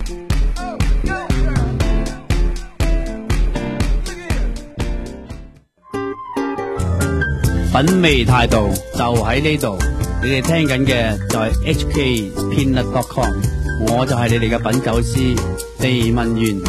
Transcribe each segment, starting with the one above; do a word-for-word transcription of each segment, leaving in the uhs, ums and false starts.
品味態度就喺呢度，你哋聽緊嘅就係 H K Peanut dot com， 我就係你哋嘅品酒師地文源。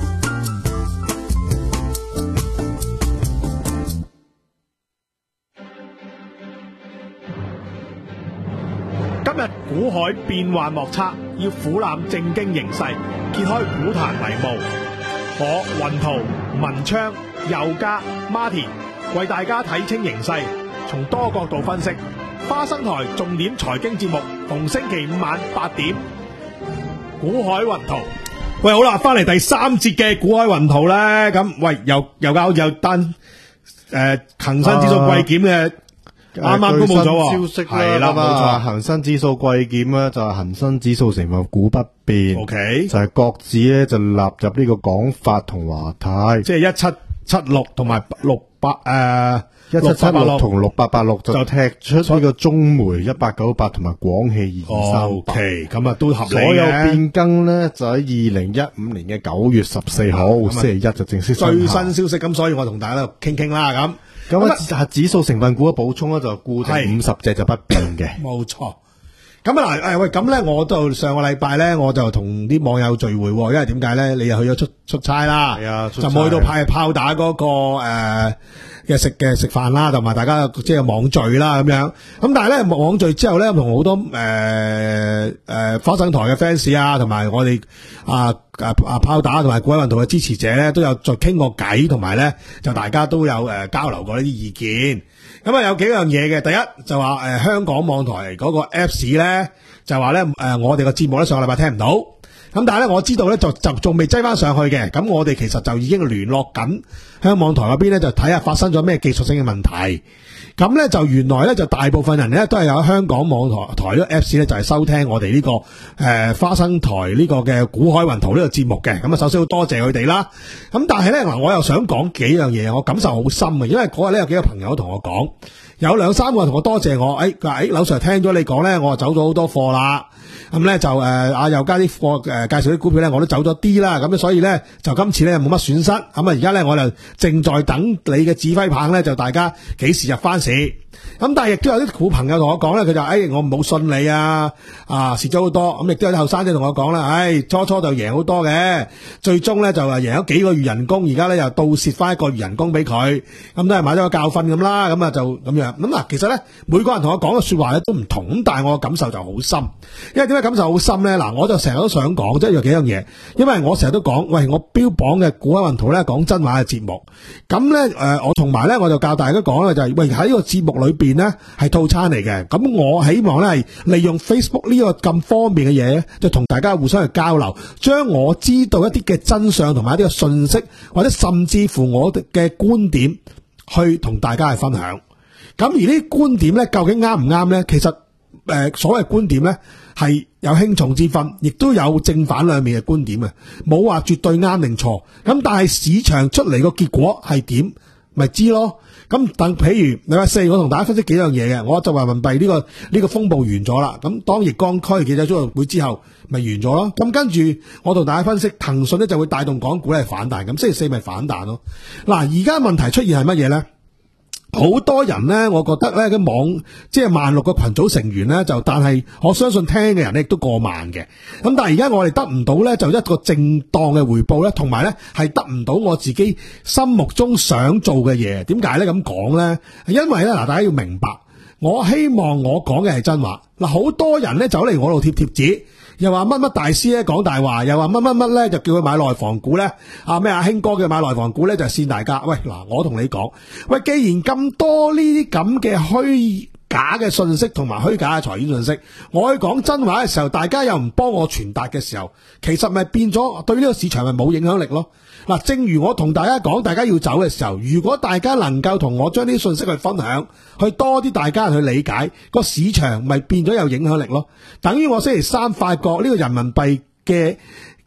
今日股海變幻莫測，要俯瞰正經形勢，揭開股壇迷霧。我雲圖、文昌、佑嘉、Martin 為大家睇清形勢，從多角度分析。花生台重點財經節目，逢星期五晚八點。股海雲圖，喂，好啦，翻嚟第三節嘅股海雲圖咧，咁喂，又又交又單誒恒生指數季檢嘅。啱啱公布咗消息係啦，冇錯，恒生指數季檢咧就係恒生指數成分股不變 ，OK， 就係各自咧就納入呢個廣發同華泰， 即係一七七六同埋六八誒一七七六同六八八六就踢出呢個中煤一八九八同埋廣汽二二三八 ，OK，咁啊都合理嘅。 所有變更咧就喺二零一五年嘅九月十四號星期一就正式最新消息，咁所以我同大家傾傾啦咁。 咁啊，指數成分股嘅補充咧就固定五十隻就不變嘅， 冇錯。咁啊嗱，誒喂，咁咧我就上個禮拜咧我就同啲網友聚會，因為點解咧？你又去咗出出差啦， 係啊， 就冇去到派炮打嗰、那個誒嘅食嘅食飯啦，同埋大家即係網聚啦咁樣。咁但係咧網聚之後咧，同好多誒誒、呃呃、花生台嘅 fans 啊，同埋我哋啊啊啊炮打同埋股海雲圖嘅支持者咧，都有再傾過偈，同埋咧就大家都有誒、呃、交流過呢啲意見。咁啊有幾樣嘢嘅，第一就話誒、呃、香港網台嗰個 Apps 咧就話咧誒我哋個節目咧上個禮拜聽唔到。咁但係咧，我知道咧就就仲未擠翻上去嘅。咁我哋其實就已經聯絡緊香港網台嗰邊咧，就睇下發生咗咩技術性嘅問題。咁咧就原來咧就大部分人咧都係有香港網台台呢個 Apps 咧，就係收聽我哋呢、這個誒、呃、花生台呢個嘅股海雲圖呢個節目嘅。咁啊，首先好多謝佢哋啦。咁但係咧嗱，我又想講幾樣嘢，我感受好深嘅，因為嗰日咧有幾個朋友同我講，有兩三個同我多謝我。誒佢話誒，劉 Sir 聽咗你講咧，我就走咗好多貨啦。咁咧就誒啊又加啲貨誒介紹啲股票咧，我都走咗啲啦。咁所以咧就今次咧冇乜損失。咁啊而家咧我就正在等你嘅指揮棒咧，就大家幾時入翻市。咁但係亦都有啲股朋友同我講咧，佢就誒、哎、我冇信你啊，啊蝕咗好多。咁亦都有啲後生仔同我講啦，誒、哎、初初就贏好多嘅，最終咧就係贏咗幾個月人工，而家咧又倒蝕翻一個月人工俾佢，咁都係買咗個教訓咁啦。咁啊就咁樣。咁嗱，其實咧每個人同我講嘅說話咧都唔同，咁但係我嘅感受就好深。因為點解感受好深咧？嗱，我就成日都想講，即係有幾樣嘢。因為我成日都講，喂，我標榜嘅股海雲圖咧講真話嘅節目，咁咧誒，我同埋咧我就教大家講咧，就係、是、喂喺呢個節目裏邊咧係套餐嚟嘅。咁我希望咧係利用 Facebook 呢個咁方便嘅嘢，就同大家互相去交流，將我知道一啲嘅真相同埋一啲嘅信息，或者甚至乎我哋嘅觀點，去同大家去分享。咁而呢啲觀點咧，究竟啱唔啱咧？其實誒、呃，所謂觀點咧係有輕重之分，亦都有正反兩面嘅觀點嘅，冇話絕對啱定錯。咁但係市場出嚟個結果係點，咪知咯。咁等譬如你話四，我同大家分析幾樣嘢嘅，我就話人民幣呢個呢、呢個風暴完咗啦。咁當易綱開記者招待會之後，咪完咗咯。咁跟住我同大家分析，騰訊咧就會帶動港股咧反彈，咁星期四咪反彈咯。嗱，而家問題出現係乜嘢咧？好多人咧，我覺得咧，嘅網即係萬六個群組成員咧，就但係我相信聽嘅人咧亦都過萬嘅。咁但係而家我哋得唔到咧，就一個正當嘅回報咧，同埋咧係得唔到我自己心目中想做嘅嘢。點解咧咁講咧？因為咧嗱，大家要明白，我希望我講嘅係真話。嗱，好多人咧走嚟我度貼貼紙。又話乜乜大師咧講大話，又話乜乜乜咧就叫佢買內房股咧，啊咩阿興哥叫買內房股咧就係騙大家。喂嗱，我同你講，喂，既然咁多呢啲咁嘅虛假嘅信息同埋虛假嘅財經信息，我去講真話嘅時候，大家又唔幫我傳達嘅時候，其實咪變咗對呢個市場咪冇影響力咯。嗱，正如我同大家講，大家要走嘅時候，如果大家能夠同我將啲信息去分享，去多啲大家去理解，個市場咪變咗有影響力咯。等於我星期三發覺呢個人民幣嘅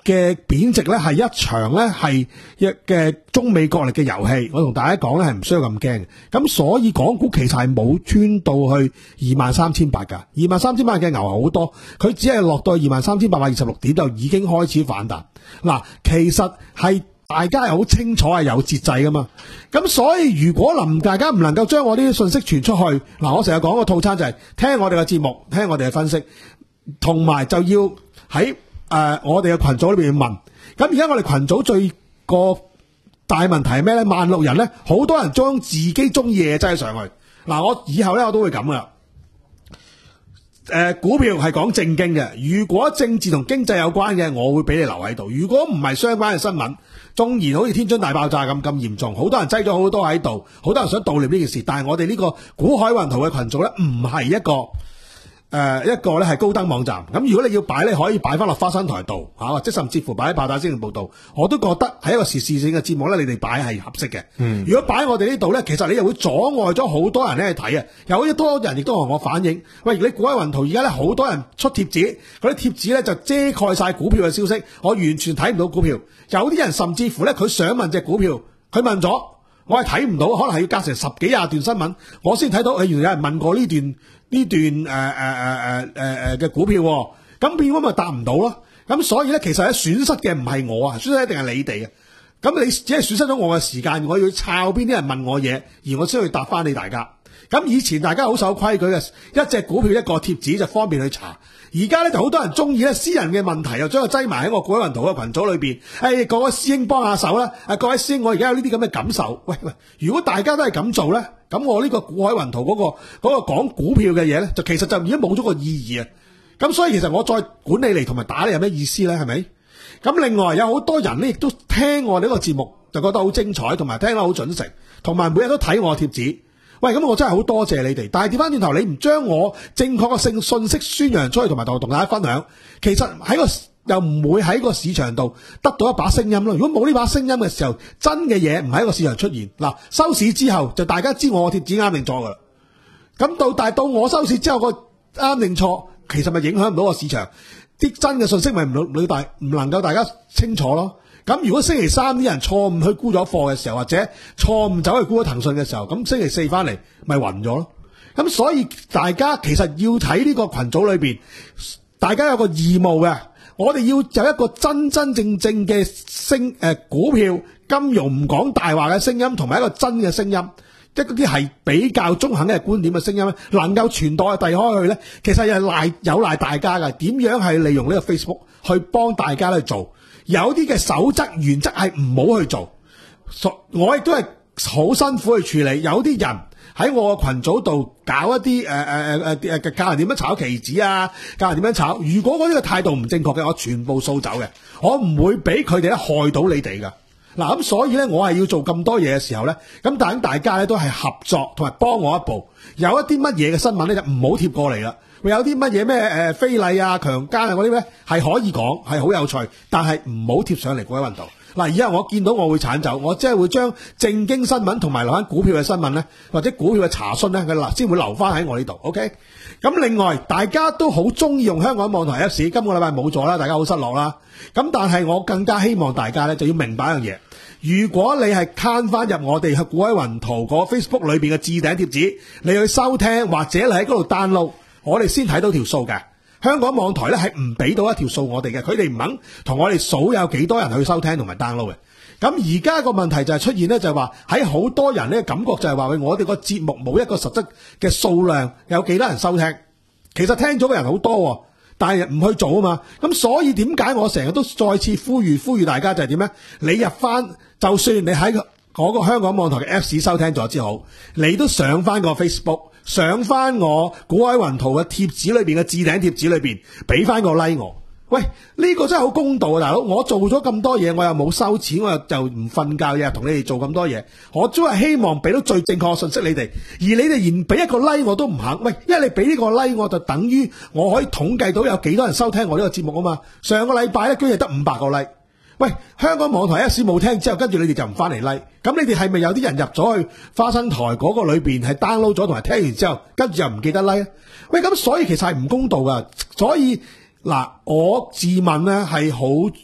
嘅貶值咧係一場咧係一嘅中美角力嘅遊戲，我同大家講咧係唔需要咁驚嘅。咁所以港股其實係冇穿到去二萬三千八㗎，二萬三千八嘅牛好多，佢只係落到二萬三千八百二十六點就已經開始反彈。嗱，其實係大家係好清楚係有節制㗎嘛。咁所以如果能大家唔能夠將我呢啲信息傳出去，嗱，我成日講個套餐就係聽我哋嘅節目，聽我哋嘅分析，同埋就要喺誒、呃，我哋嘅群組裏邊問，咁而家我哋群組最個大問題係咩咧？萬六人咧，好多人將自己中意嘅嘢擠上去。嗱，我以後咧我都會咁噶。誒、呃，股票係講正經嘅，如果政治同經濟有關嘅，我會俾你留喺度。如果唔係相關嘅新聞，縱然好似天津大爆炸咁咁嚴重，好多人擠咗好多喺度，好多人想悼念呢件事，但係我哋呢個股海雲圖嘅群組咧，唔係一個。誒、呃、一個咧係高登網站，咁如果你要擺咧，可以擺翻落花生台度嚇，或者甚至乎擺喺爆炸新聞報導，我都覺得係一個時事性嘅節目咧，你哋擺係合適嘅。嗯，如果擺喺我哋呢度咧，其實你又會阻礙咗好多人咧去睇啊！有好多人亦都同我反映，喂，你股海雲圖而家咧好多人出貼紙，嗰啲貼紙咧就遮蓋晒股票嘅消息，我完全睇唔到股票。有啲人甚至乎咧，佢想問隻股票，佢問咗，我係睇唔到，可能係要隔成十幾廿段新聞，我先睇到，誒，原來有人問過呢段。呢段誒誒誒誒誒誒嘅股票，咁變咗咪答唔到咯？咁所以咧，其實咧損失嘅唔係我啊，損失一定係你哋啊。咁你只係損失咗我嘅時間，我要抄邊啲人問我嘢，而我先去答翻你大家。咁以前大家好守規矩嘅，一隻股票一個貼紙就方便去查。而家咧就好多人中意咧私人嘅問題，又將佢擠埋喺我股海雲圖嘅群組裏邊。誒、哎，各位師兄幫下手啦！誒，各位師兄，我而家有呢啲咁嘅感受。喂喂，如果大家都係咁做咧，咁我呢個股海雲圖嗰、那個嗰、那個講股票嘅嘢咧，就其實就已經冇咗個意義啊！咁所以其實我再管理嚟同埋打你有咩意思咧？係咪？咁另外有好多人咧，亦都聽我呢個節目，就覺得好精彩，同埋聽得好準誠，同埋每日都睇我貼紙。喂，咁我真係好多謝你哋，但係調翻轉頭，你唔將我正確嘅信信息宣揚出去，同埋同同大家分享，其實喺個又唔會喺個市場度得到一把聲音咯。如果冇呢把聲音嘅時候，真嘅嘢唔喺個市場出現。嗱，收市之後就大家知我貼紙啱定錯噶啦。咁到但係到我收市之後個啱定錯，其實咪影響唔到個市場，啲真嘅信息咪唔唔大唔能夠大家清楚咯。咁如果星期三啲人錯誤去沽咗貨嘅時候，或者錯誤走去沽咗騰訊嘅時候，咁星期四翻嚟咪暈咗咯。咁所以大家其實要睇呢個群組裏邊，大家有個義務嘅，我哋要有一個真真正正嘅聲誒、呃、股票金融唔講大話嘅聲音，同埋一個真嘅聲音，一啲係比較中肯嘅觀點嘅聲音咧，能夠傳代遞開去咧，其實係賴有賴大家嘅。點樣係利用呢個 Facebook 去幫大家去做？有啲嘅守則原則係唔好去做，我亦都係好辛苦去處理。有啲人喺我個群組度搞一啲誒誒誒誒誒教人點樣炒期指啊，教人點樣炒。如果我呢個態度唔正確嘅，我全部掃走嘅，我唔會俾佢哋咧害到你哋噶。嗱，咁所以咧，我係要做咁多嘢嘅時候咧，咁等大家咧都係合作同埋幫我一步。有一啲乜嘢嘅新聞咧就唔好貼過嚟啦。有啲乜嘢咩誒非禮啊、強姦啊嗰啲咧係可以講，係好有趣，但係唔好貼上嚟股海雲圖。嗱，以後我見到我會鏟走，我即係會將正經新聞同埋留翻股票嘅新聞咧，或者股票嘅查詢咧，佢嗱先會留翻喺我呢度。OK，咁另外大家都好中意用香港網台 Apps，今個禮拜冇咗啦，大家好失落啦。咁但係我更加希望大家咧就要明白一樣嘢，如果你係攤翻入我哋喺股海雲圖個 Facebook 裏邊嘅置頂貼紙，你去收聽或者你喺嗰度 download，我哋先睇到條數嘅。香港網台咧係唔俾到一條數我哋嘅，佢哋唔肯同我哋數有幾多人去收聽同埋 download 嘅。咁而家個問題就係出現咧，就係話喺好多人咧感覺就係話，喂，我哋個節目冇一個實質嘅數量，有幾多人收聽？其實聽咗嘅人好多，但係唔去做啊嘛。咁所以點解我成日都再次呼籲呼籲大家就係點咧？你入翻，就算你喺嗰個香港網台嘅 Apps 收聽咗之後，你都上翻個 Facebook。上翻我股海雲圖嘅貼紙裏邊嘅置頂貼紙裏邊，俾翻個 like 我。喂，呢個真係好公道啊，大佬！我做咗咁多嘢，我又冇收錢，我又就唔瞓覺，日日同你哋做咁多嘢，我都係希望俾到最正確嘅信息你哋。而你哋連俾一個 like 我都唔肯，喂，因為你俾呢個 like 我就等於我可以統計到有幾多人收聽我呢個節目啊嘛。上個禮拜咧居然得五百個 like。喂，香港網台一時冇聽之後，跟住你哋就唔翻嚟 like，咁你哋係咪有啲人入咗去花生台嗰個裏邊係 download 咗同埋聽完之後，跟住又唔記得 like？ 喂，咁所以其實係唔公道噶。所以嗱，我自問咧係好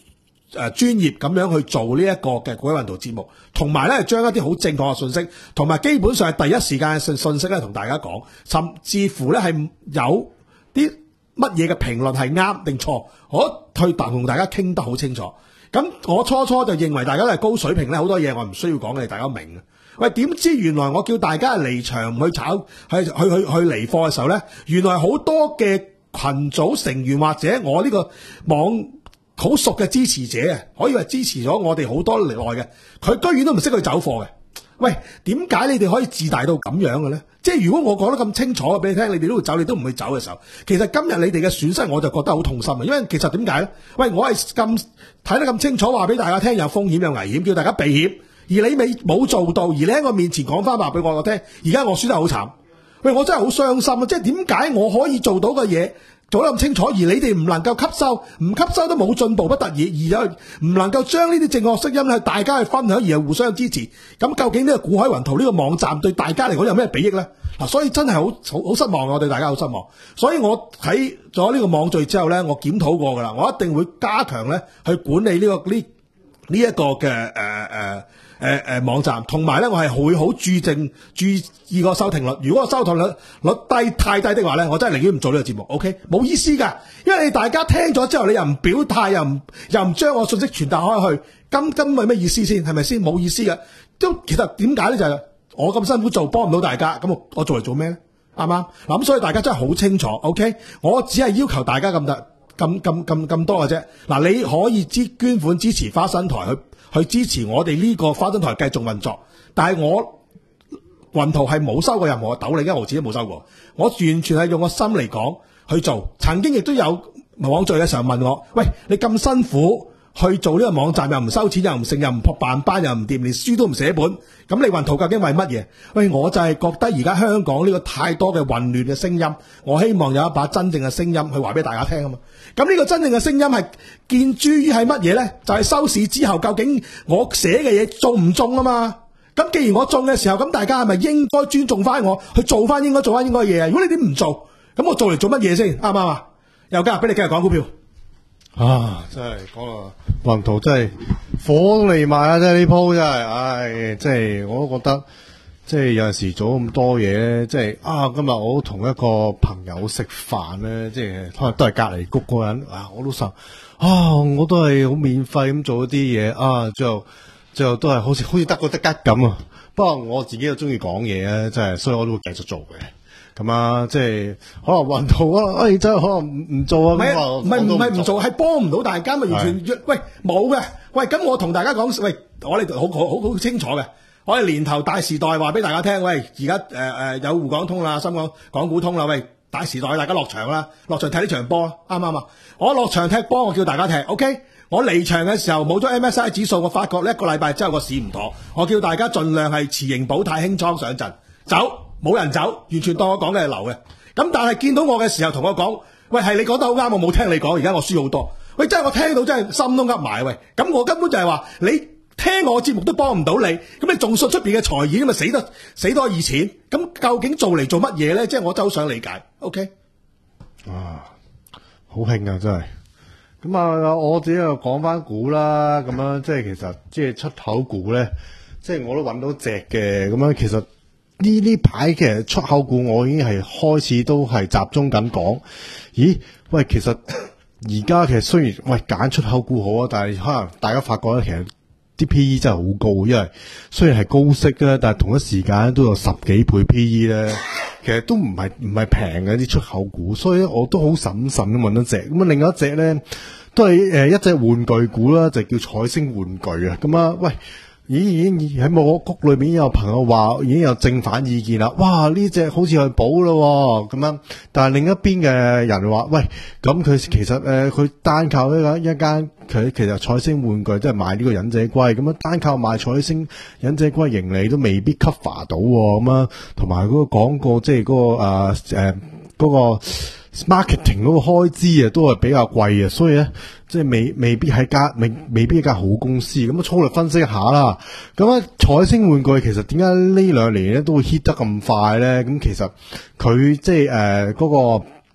誒專業咁樣去做呢一個嘅古海運動節目，同埋咧將一啲好正確嘅信息，同埋基本上係第一時間嘅信信息咧同大家講，甚至乎咧係有啲乜嘢嘅評論係啱定錯，我去同大家傾得好清楚。咁我初初就認為大家都係高水平咧，好多嘢我唔需要講嘅，大家明嘅。喂，點知原來我叫大家離場唔去炒，去去去去離貨嘅時候咧，原來好多嘅群組成員或者我呢個網好熟嘅支持者啊，可以話支持咗我哋好多年來嘅，佢居然都唔識去走貨嘅。喂，點解你哋可以自大到咁樣嘅咧？即係如果我講得咁清楚俾你聽，你哋都會走，你都唔會走嘅時候，其實今日你哋嘅損失我就覺得好痛心啊！因為其實點解咧？喂，我係咁睇得咁清楚，話俾大家聽有風險有危險，叫大家避險，而你未冇做到，而你喺我面前講翻話俾我聽，而家我輸得好慘。喂，我真係好傷心啊！即係點解我可以做到嘅嘢做得咁清楚，而你哋唔能夠吸收，唔吸收都冇進步不得已，而又唔能夠將呢啲正確聲音咧，大家去分享，而係互相支持。咁究竟呢個古海雲圖呢個網站對大家嚟講有咩裨益呢？嗱，所以真係好好好失望，我對大家好失望。所以我睇咗呢個網聚之後呢，我檢討過噶啦，我一定會加強呢去管理呢、這個呢呢一個嘅誒誒誒誒網站，同埋咧我係會好注正注意個收聽率。如果個收聽率率低太低的話咧，我真係寧願唔做呢個節目。OK， 冇意思噶，因為你大家聽咗之後，你又唔表態，又唔又唔將我信息傳達開去，咁根本係咩意思先？係咪先？冇意思嘅。都其實點解咧？就係、是、我咁辛苦做，幫唔到大家，咁我我做嚟做咩咧？啱唔啱？嗱，咁所以大家真係好清楚。OK， 我只係要求大家咁得咁咁咁咁多嘅啫。嗱，你可以支捐款支持花生台去。去支持我哋呢個花生台繼續運作，但係我雲圖係冇收過任何斗零一毫錢都冇收過，我完全係用個心嚟講去做。曾經亦都有網聚嘅時候問我，喂，你咁辛苦去做呢個網站，又唔收錢，又唔成，又唔撲辦班，又唔掂，連書都唔寫本，咁你雲圖究竟為乜嘢？喂，我就係覺得而家香港呢個太多嘅混亂嘅聲音，我希望有一把真正嘅聲音去話俾大家聽啊嘛。咁呢個真正嘅聲音係建諸於係乜嘢呢？就係、是、收市之後究竟我寫嘅嘢中唔中啊嘛？咁既然我中嘅時候，咁大家係咪應該尊重翻我去做翻應該做翻應該嘅嘢啊？如果你點唔做，咁我做嚟做乜嘢先？啱唔啱啊？又今日俾你繼續講股票啊！真係講啊，雲圖真係火都嚟埋啊！真係呢鋪真係，唉，即係我都覺得。即係有陣時做咁多嘢咧，即係啊！今日我同一個朋友食飯咧，即係可能都係隔離谷嗰人啊，我都實啊，我都係好免費咁做一啲嘢啊，最後最後都係好似好似得個得吉咁啊！不過我自己又中意講嘢咧，真係，所以我都會繼續做嘅。咁啊，即係可能運動啊，誒真係可能唔唔做啊，咁啊， 唔係唔係唔做，係幫唔到大家咪完全喂冇嘅。喂，咁我同大家講，喂，我哋好好好好清楚嘅。我哋年頭大時代話俾大家聽，喂，而家誒誒有滬港通啦，深港港股通啦，喂，大時代大家落場啦，落場踢呢場波啦，啱唔啱啊？我落場踢波，我叫大家踢 ，OK？ 我離場嘅時候冇咗 M S I 指數，我發覺呢一個禮拜之後個市唔妥，我叫大家盡量係持盈保泰輕倉上陣，走冇人走，完全當我講嘅係流嘅。咁但係見到我嘅時候，同我講，喂，係你講得好啱，我冇聽你講，而家我輸好多。喂，真係我聽到真係心都噏埋，喂，咁我根本就係話你。聽我節目都幫唔到你，咁你仲信出邊嘅財演，咁咪死得死多二錢？咁究竟做嚟做乜嘢咧？即係我就好想理解。OK， 啊，好興啊，真係。咁啊，我自己又講翻股啦，咁樣即係其實即係出口股咧，即係我都揾到隻嘅。咁樣其實呢呢排其實出口股我已經係開始都係集中緊講。咦，喂，其實而家其實雖然喂揀出口股好啊，但係可能大家發覺咧，其實啲 P E 真係好高，因為雖然係高息咧，但係同一時間都有十幾倍 P E 咧，其實都唔係唔係平嘅啲出口股，所以我都好審慎咁揾一隻。咁啊，另外一隻咧都係誒一隻玩具股啦，就叫彩星玩具啊。咁啊，喂，已經喺我谷裏面有朋友話已經有正反意見啦。哇，呢隻好似係補咯咁樣，但係另一邊嘅人話，喂，咁佢其實誒佢、呃、單靠一間一間。佢其實彩星玩具即係賣呢個忍者龜，咁樣單靠賣彩星忍者龜盈利都未必 cover 到咁樣，同埋嗰個廣告即係嗰個誒誒嗰個 marketing 嗰個開支啊，都係比較貴啊，所以咧即係未未必係間未未必一間好公司。咁啊粗略分析一下啦，咁啊彩星玩具其實點解呢兩年咧都會 hit 得咁快咧？咁其實佢即係誒嗰個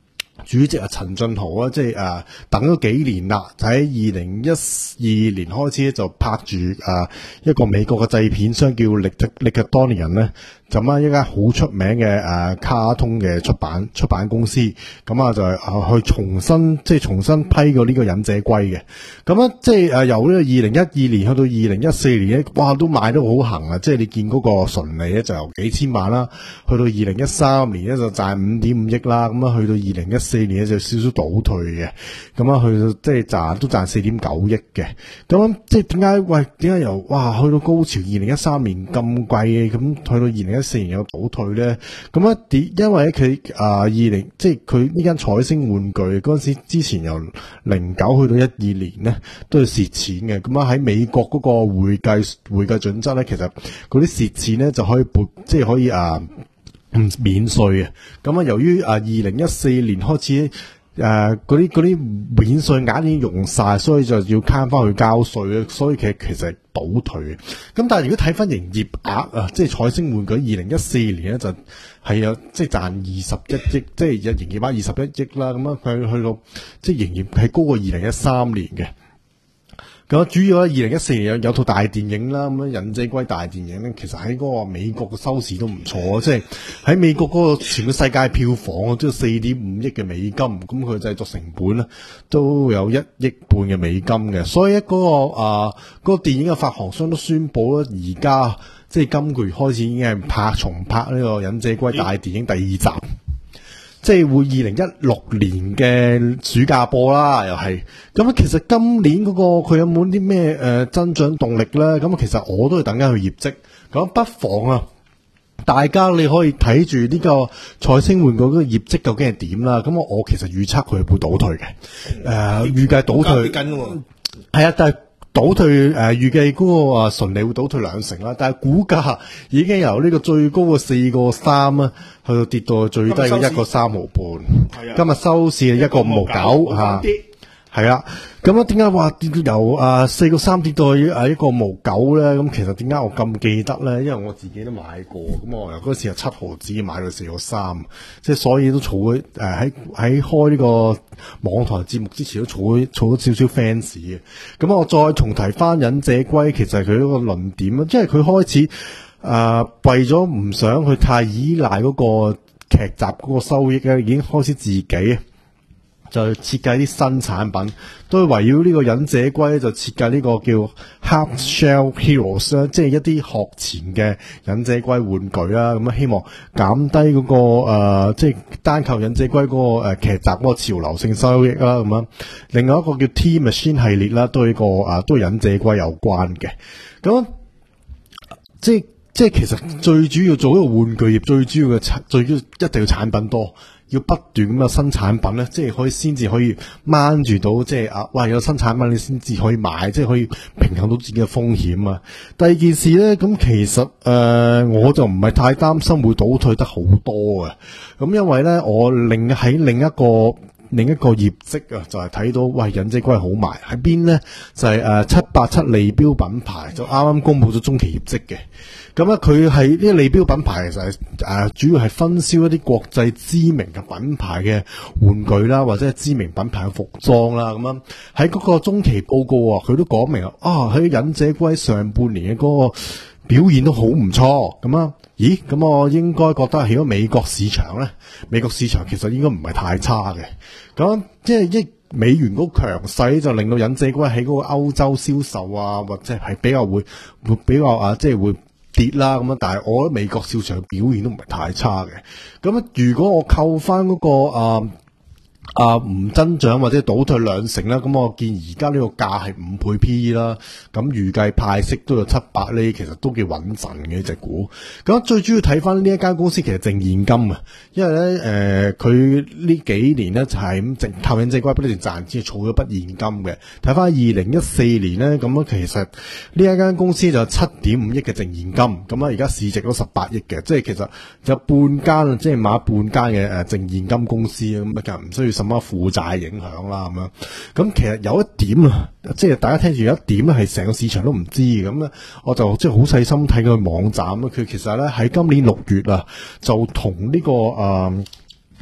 主席啊陳俊豪啊，即係誒、呃、等咗幾年啦，就喺二零一二年開始咧就拍住誒、呃、一個美國嘅製片商叫力力克多尼人咧，就咁一間好出名嘅誒、呃、卡通嘅出版出版公司，咁啊就係、呃、去重新即係重新批過呢個忍者龜嘅，咁啊即係誒由呢個二零一二年去到二零一四年咧，哇都賣得好行啊！即係你見嗰個純利咧就由幾千萬啦，去到二零一三年咧就賺五點五億啦，咁啊去到二零一四年咧就少少倒退嘅，咁啊去到即係賺都賺四點九億嘅，咁即係點解？喂，點解由哇去到高潮二零一三年咁貴嘅，咁去到二零一四年有倒退咧？咁啊點？因為佢啊二零即係佢呢間彩星玩具嗰陣時之前由零九去到一二年咧都係蝕錢嘅，咁啊喺美國嗰個會計會計準則咧，其實嗰啲蝕錢咧就可以撥，即係可以啊。唔免稅嘅，咁啊由於啊二零一四年開始誒嗰啲嗰啲免稅額已經用晒，所以就要慳翻去交稅咧，所以其實其實係倒退嘅。咁但係如果睇翻營業額啊，即係彩星玩具二零一四年咧就係有即係賺二十一億，即係有營業額二十一億啦。咁啊佢去到即係營業係高過二零一三年嘅。咁主要咧，二零一四年有有套大電影啦，咁樣忍者龜大電影咧，其實喺嗰個美國嘅收視都唔錯，即係喺美國嗰個全個世界票房都有四點五億嘅美金，咁佢製作成本咧都有一億半嘅美金嘅，所以嗰、嗰個啊嗰、嗰個電影嘅發行商都宣布咧，而家即係今個月開始已經係拍重拍呢個忍者龜大電影第二集。即係會二零一六年嘅暑假播啦，又係咁啊！其實今年嗰、嗰個佢有冇啲咩誒增長動力咧？咁啊，其實我都係等緊佢業績。咁不妨啊，大家你可以睇住呢個彩星玩具嗰個業績究竟係點啦。咁我我其實預測佢係會倒退嘅，誒、呃、預計倒退係啊，但係。倒退誒，預計嗰個啊純利會倒退兩成啦，但係股價已經由呢個最高嘅四個三啊，去到跌到最低嘅一個三毫半。今日收市係一個五毫九嚇，係啦。咁啊，點解話跌到由啊四個三跌到去啊一個五毫九咧？咁其實點解我咁記得咧？因為我自己都買過，咁我由嗰時係七毫子買到四個三，即係所以都儲咗誒喺喺開呢個網台節目之前都儲咗儲咗少少 fans 嘅。咁我再重提翻忍者龜，其實佢嗰個論點啊，即係佢開始誒、呃、為咗唔想去太依賴嗰個劇集嗰個收益咧，已經開始自己就設計啲新產品，都係圍繞呢個忍者龜就設計呢個叫 Hard Shell Heroes 啦，即係一啲學前嘅忍者龜玩具啦。咁啊，希望減低嗰、嗰個誒、呃，即係單靠忍者龜嗰、嗰個誒、呃、劇集嗰個潮流性收益啦。咁樣，另外一個叫 T-Machine 系列啦，都係一個啊，都係忍者龜有關嘅。咁即係即係其實最主要做一個玩具業，最主要嘅產，最主要一定要產品多。要不斷咁嘅新產品咧，即係可以先至可以掹住到，即係啊，哇！有新產品你先至可以買，即係可以平衡到自己嘅風險啊。第二件事咧，咁其實誒、呃，我就唔係太擔心會倒退得好多嘅。咁因為咧，我另喺另一個另一個業績啊，就係、是、睇到喂忍者龜好賣喺邊咧，就係誒七八七利標品牌就啱啱公布咗中期業績嘅。咁咧，佢係呢個利標品牌，其實係誒主要係分銷一啲國際知名嘅品牌嘅玩具啦，或者係知名品牌嘅服裝啦。咁樣喺嗰個中期報告啊，佢都講明啊，啊喺忍者龜上半年嘅嗰個表現都好唔錯。咁啊，咦？咁我應該覺得喺咗美國市場咧，美國市場其實應該唔係太差嘅。咁即係一美元嗰個強勢就令到忍者龜喺嗰個歐洲銷售啊，或者係比較會會比較啊，即係會跌啦咁樣，但係我覺得美國市場表現都唔係太差嘅。咁啊，如果我扣翻嗰個啊啊唔增長或者倒退兩成啦，咁我見而家呢個價係五倍 P E 啦，咁預計派息都有七百厘，其實都幾穩陣嘅呢隻股。咁最主要睇翻呢一間公司其實淨現金啊，因為咧誒佢呢幾年咧就係咁淨靠忍者龜不斷賺錢，儲咗筆現金嘅。睇翻二零一四年咧，咁樣其實呢一間公司就有七點五億嘅淨現金，咁啊而家市值都十八億嘅，即係其實有半間即係買半間嘅誒淨現金公司啊，咁啊唔需要什麼負債影響啦咁樣。咁其實有一點啊，即係大家聽住有一點咧係成個市場都唔知嘅，咁咧我就即係好細心睇佢網站啦。佢其實咧喺今年六月啊，就同呢、這個誒。呃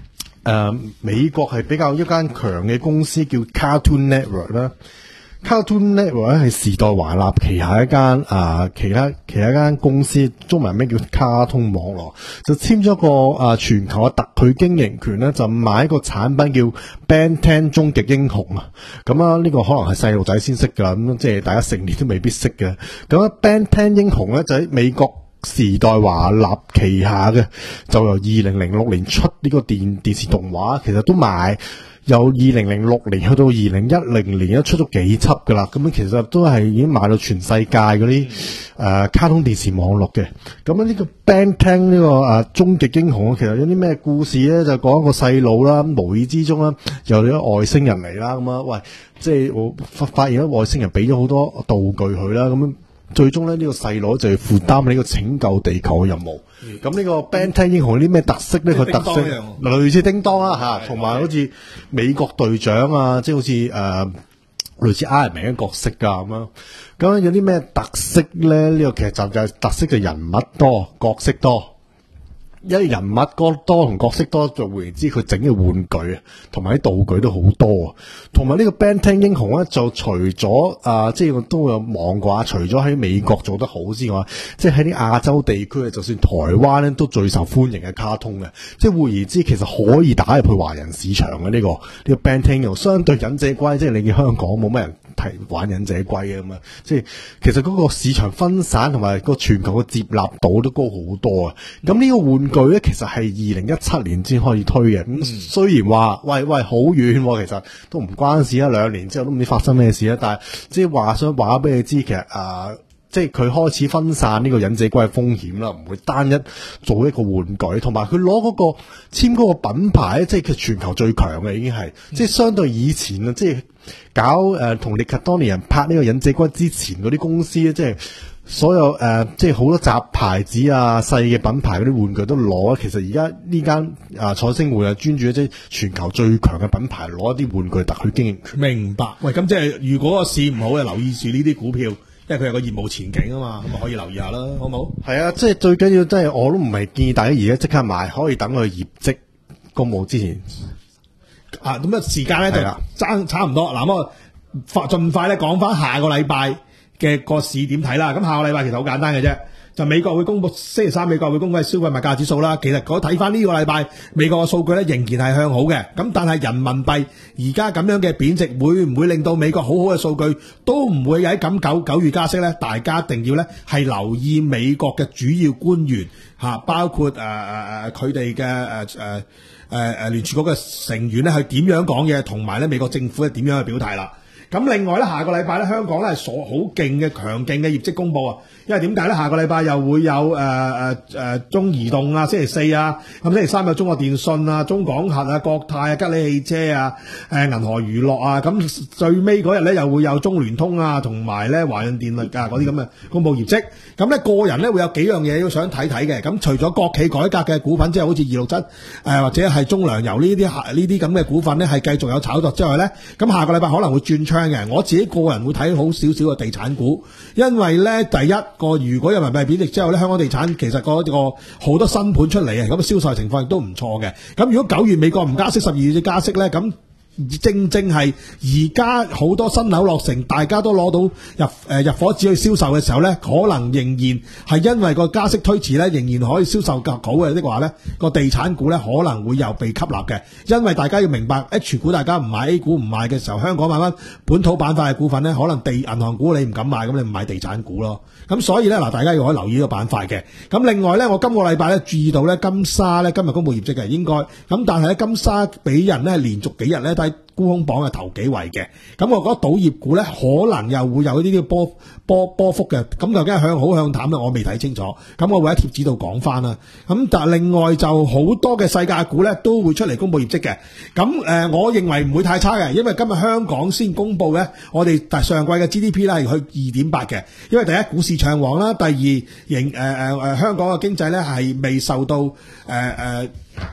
呃、美國係比較一間強嘅公司叫 Cartoon Network 啦。Cartoon Network 咧係時代華納旗下一間啊，其他其他一間公司，中文名叫卡通網絡，就簽咗個啊全球嘅特許經營權咧，就買一個產品叫 Ben 十終極英雄啊。咁啊，呢個可能係細路仔先識噶，咁即係大家成年都未必識嘅。咁啊 Ben 十英雄咧就喺美國時代華納旗下嘅，就由二零零六年出呢個電電視動畫，其實都賣。由二零零六年去到二零一零年，都出咗幾輯噶啦，咁樣其實都係已經賣到全世界嗰啲誒卡通電視網絡嘅。咁樣呢個 Ben 十呢個誒終極英雄，其實有啲咩故事咧？就講一個細路啦，無意之中啦，有啲外星人嚟啦，咁啊，喂，即係我發發現咗外星人俾咗好多道具佢啦，咁樣最終咧呢個細佬就要負擔呢個拯救地球嘅任務。咁呢、嗯、個 Ben 十英雄有啲咩特色咧？佢特色類似叮當啦吓，同埋好似美國隊長啊，即係好似誒、呃、類似 Iron Man 嘅角色噶咁樣。咁有啲咩特色咧？呢、這個劇集就係特色就人物多，角色多。因為人物多同角色多，就換言之，佢整嘅玩具啊，同埋啲道具都好多啊。同埋呢個 Ben 十英雄咧，就除咗啊，即係我都有望過啊，除咗喺美國做得好之外，即係喺啲亞洲地區，就算台灣咧，都最受歡迎嘅卡通嘅。即係換言之，其實可以打入去華人市場嘅呢、這個呢、這個 Ben 十英雄，相對忍者龜，即係你見香港冇乜人提玩忍者龜嘅咁啊。即係其實嗰個市場分散同埋個全球嘅接納度都高好多啊。咁呢個玩具咧，其實係二零一七年先開始推嘅。咁、嗯、雖然話喂喂好遠，其實都唔關事啊。兩年之後都唔知發生咩事啊。但係即係話想話俾你知，其實啊、呃，即係佢開始分散呢個忍者龜嘅風險啦，唔會單一做一個玩具。同埋佢攞嗰個簽嗰個品牌，即係佢全球最強嘅已經係，嗯、即係相對以前啊，即係搞誒同尼克多尼人拍呢個忍者龜之前嗰啲公司咧，即係。所有誒、呃，即係好多雜牌子啊、細嘅品牌嗰啲玩具都攞。其實而家呢間啊彩星匯啊，專注即係全球最強嘅品牌攞一啲玩具特許經營權。 明白。喂，咁即係如果個市唔好，就留意住呢啲股票，因為佢有個業務前景啊嘛，咁啊可以留意下啦，好唔好？ 係啊，即係最緊要，即係我都唔係建議大家而家即刻買，可以等佢業績公佈之前。 啊，咁啊時間咧就爭差唔多。嗱，咁我快盡快咧講翻下個禮拜嘅個市點睇啦？咁下個禮拜其實好簡單嘅啫，就美國會公布星期三美國會公布消費物價指數啦。其實我睇翻呢個禮拜美國嘅數據咧仍然係向好嘅。咁但係人民幣而家咁樣嘅貶值，會唔會令到美國好好嘅數據都唔會喺咁九九月加息咧？大家一定要咧係留意美國嘅主要官員吓，包括誒誒誒佢哋嘅誒誒誒誒聯儲局嘅成員咧，係點樣講嘢，同埋咧美國政府係點樣去表態啦。咁另外咧，下個禮拜咧，香港咧係所好勁嘅強勁嘅業績公佈啊！因為點解咧？下個禮拜又會有誒誒誒中移動啊，星期四啊，咁星期三有中國電信啊、中港核啊、國泰啊、吉利汽車啊、誒銀河娛樂啊，咁最尾嗰日咧又會有中聯通啊，同埋咧華潤電力啊嗰啲咁嘅公佈業績。咁咧個人咧會有幾樣嘢要想睇睇嘅。咁除咗國企改革嘅股份，即係好似二六七誒或者係中糧油呢啲呢啲咁嘅股份咧，係繼續有炒作之外咧，咁下個禮拜可能會轉槍。我自己個人會睇好少少嘅地產股，因為咧第一個如果人民幣貶值之後咧，香港地產其實個個好多新盤出嚟啊，咁銷售情況亦都唔錯嘅。咁如果九月美國唔加息，十二月加息咧，咁正正係而家好多新樓落成，大家都攞到入誒、呃、入伙紙去銷售嘅時候咧，可能仍然係因為個加息推遲咧，仍然可以銷售較好嘅的話咧，個地產股咧可能會又被吸納嘅。因為大家要明白 H 股大家唔買 A 股唔買嘅時候，香港買翻本土板塊嘅股份咧，可能地銀行股你唔敢買，咁你唔買地產股咯。咁所以咧嗱，大家要可以留意呢個板塊嘅。咁另外咧，我今個禮拜咧注意到咧，金沙咧今日公布業績嘅應該，咁但係咧金沙俾人咧連續幾日咧喺沽空榜嘅頭幾位嘅，咁我覺得賭業股咧可能又會有呢啲波波波幅嘅，咁究竟係向好向淡咧，我未睇清楚，咁我會喺貼紙度講翻啦。咁但係另外就好多嘅世界股咧都會出嚟公布業績嘅，咁誒、呃，我認為唔會太差嘅，因為今日香港先公布咧，我哋上季嘅 G D P 咧係去二點八嘅，因為第一股市暢旺啦，第二營誒誒誒香港嘅經濟咧係未受到誒誒。呃呃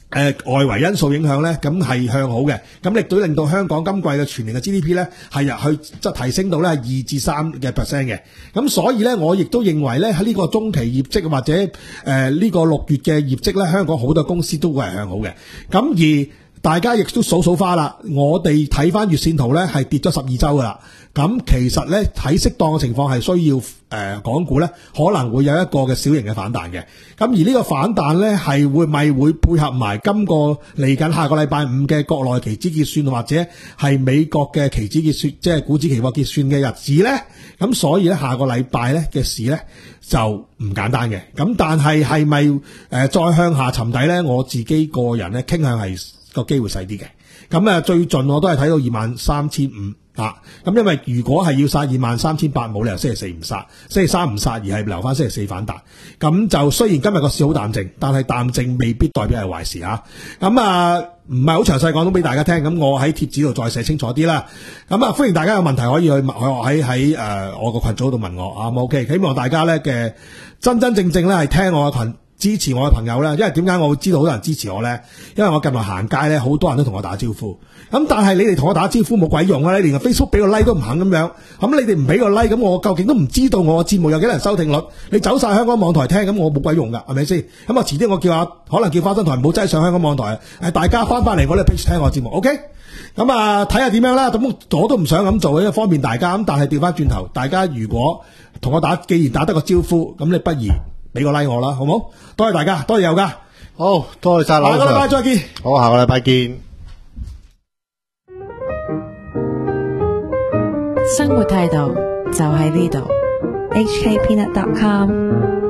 誒、外圍因素影響咧，咁係向好嘅，咁亦都令到香港今季嘅全年嘅 G D P 咧係入去即係提升到咧二至三嘅 percent 嘅，咁所以咧我亦都認為咧喺呢個中期業績或者誒呢、呃這個六月嘅業績咧，香港好多公司都會係向好嘅，咁而大家亦都數數花啦，我哋睇翻月線圖咧係跌咗十二週噶啦，咁其實咧喺適當嘅情況係需要誒、呃、港股咧可能會有一個嘅小型嘅反彈嘅，咁而呢個反彈咧係會咪會配合埋今個嚟緊下個禮拜五嘅國內期指結算或者係美國嘅期指結算，即係股指期貨結算嘅日子咧，咁所以咧下個禮拜咧嘅市咧就唔簡單嘅，咁但係係咪誒再向下沉底咧？我自己個人咧傾向係個機會細啲嘅，咁啊最盡我都係睇到二萬三千五啊，咁因為如果係要殺二萬三千八，冇理由星期四唔殺，星期三唔殺而係留翻星期四反彈，咁就雖然今日個市好淡靜，但係淡靜未必代表係壞事啊，咁啊唔係好詳細講到俾大家聽，咁我喺貼紙度再寫清楚啲啦，咁啊歡迎大家有問題可以去問我喺喺誒我個群組度問我啊 ，OK， 希望大家咧嘅真真正正咧係聽我嘅群。支持我嘅朋友咧，因為點解我會知道好多人支持我咧？因為我近來行街咧，好多人都同我打招呼。咁但係你哋同我打招呼冇鬼用啊！你連個 Facebook 俾個 like 都唔肯咁樣。咁你哋唔俾個 like，咁我究竟都唔知道我嘅節目有幾多人收聽率？你走晒香港網台聽，咁我冇鬼用噶，係咪先？咁啊遲啲我叫下，可能叫花生台唔好擠上香港網台，誒大家翻翻嚟我哋 page 聽我節目 ，OK？ 咁啊睇下點樣啦。咁我都唔想咁做，因為方便大家。咁但係調翻轉頭，大家如果同我打，既然打得個招呼，咁你不如俾個 like 我啦，好唔好？多謝大家，多謝有噶， 好多謝晒， 下個禮拜再見。 好，下個禮拜見。 生活態度就喺呢度。H K Peanut dot com